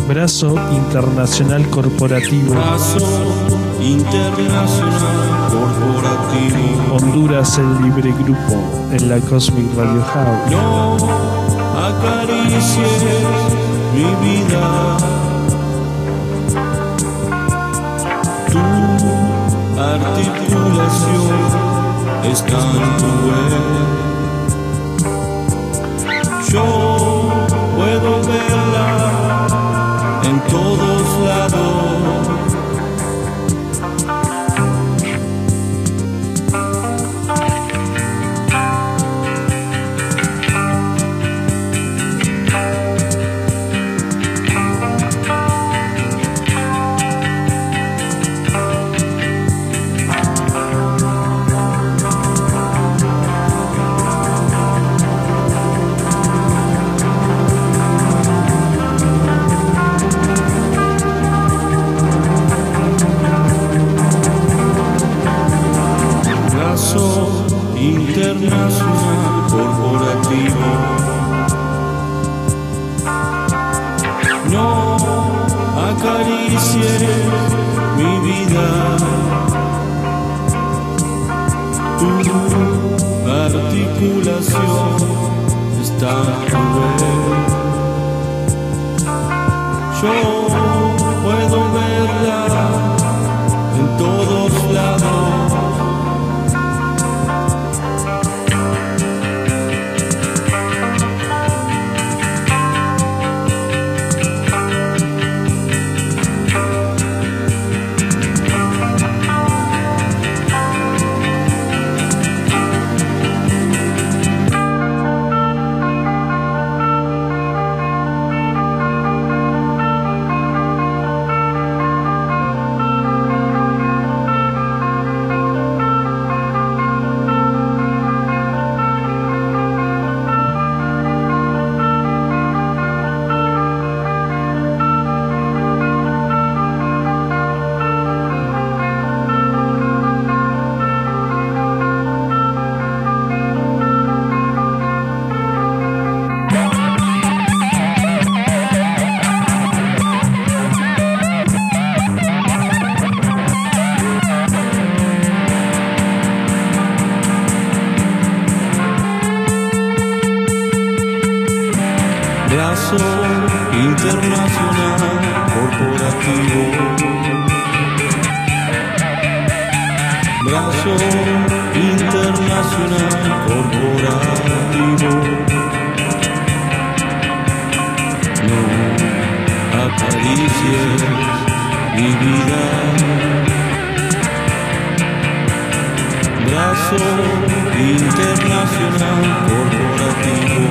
Brazo Internacional Corporativo. Brazo Internacional Corporativo. Honduras el Libre Grupo en la Cosmic Radio House. No acaricies mi vida. Tu articulación está en tu web. Yo puedo verla en todos lados. Internacional Corporativo. No acaricies mi vida. Tu articulación está en yo puedo verla en todos lados. Brazo Internacional Corporativo. Brazo Internacional Corporativo. No acaricies mi vida. Brazo Internacional Corporativo.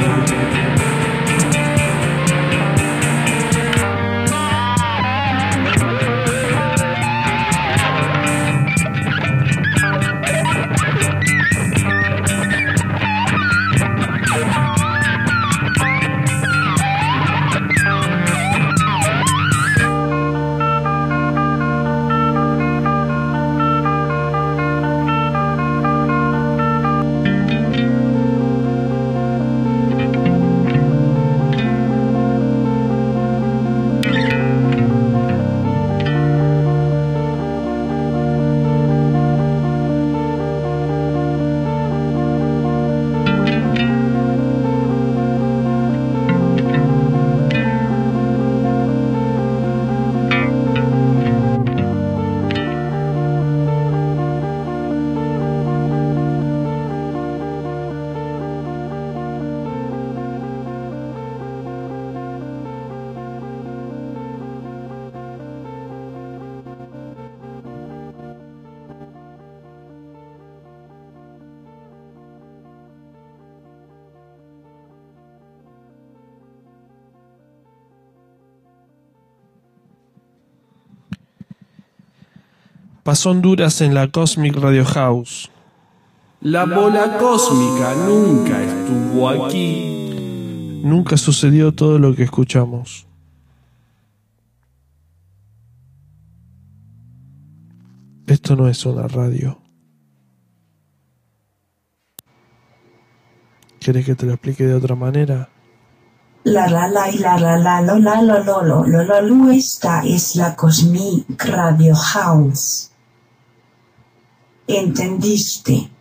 Pasó Honduras en la Cosmic Radio House. La bola cósmica nunca estuvo aquí. Nunca sucedió todo lo que escuchamos. Esto no es una radio. ¿Querés que te lo explique de otra manera? La la la y la lo la lo esta es la Cosmic Radio House. ¿Entendiste?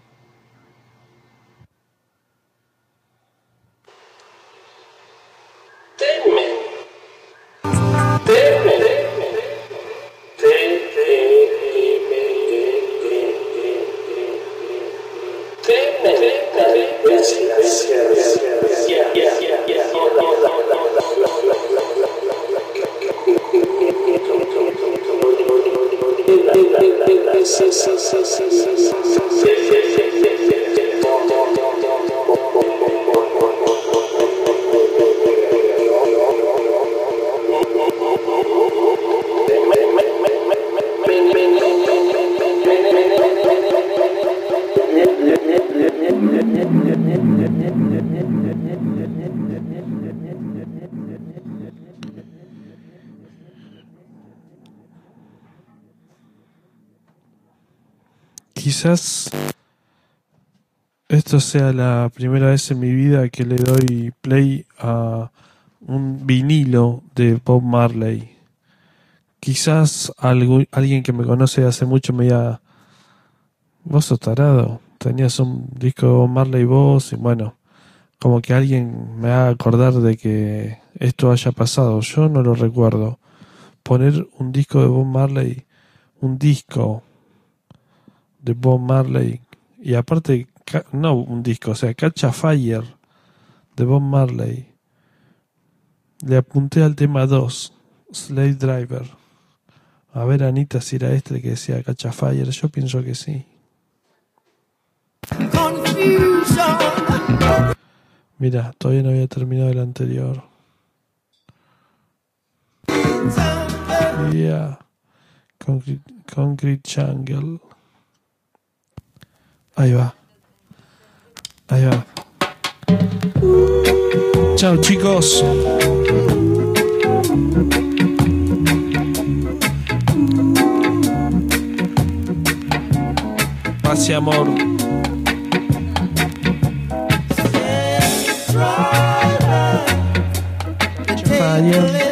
Quizás esto sea la primera vez en mi vida que le doy play a un vinilo de Bob Marley. Quizás alguien que me conoce hace mucho me diga: vos sos tarado, tenías un disco de Bob Marley vos, y bueno, como que alguien me haga acordar de que esto haya pasado. Yo no lo recuerdo. Poner un disco de Bob Marley, un disco de Bob Marley, y aparte, no un disco, o sea, Catch a Fire de Bob Marley. Le apunté al tema 2, Slave Driver. A ver, Anita, si era este el que decía Catch a Fire. Yo pienso que sí. Mira, todavía no había terminado el anterior. Yeah. Concrete Jungle. Ahí va. Ahí va. Chao, chicos. Paz y amor. Fire.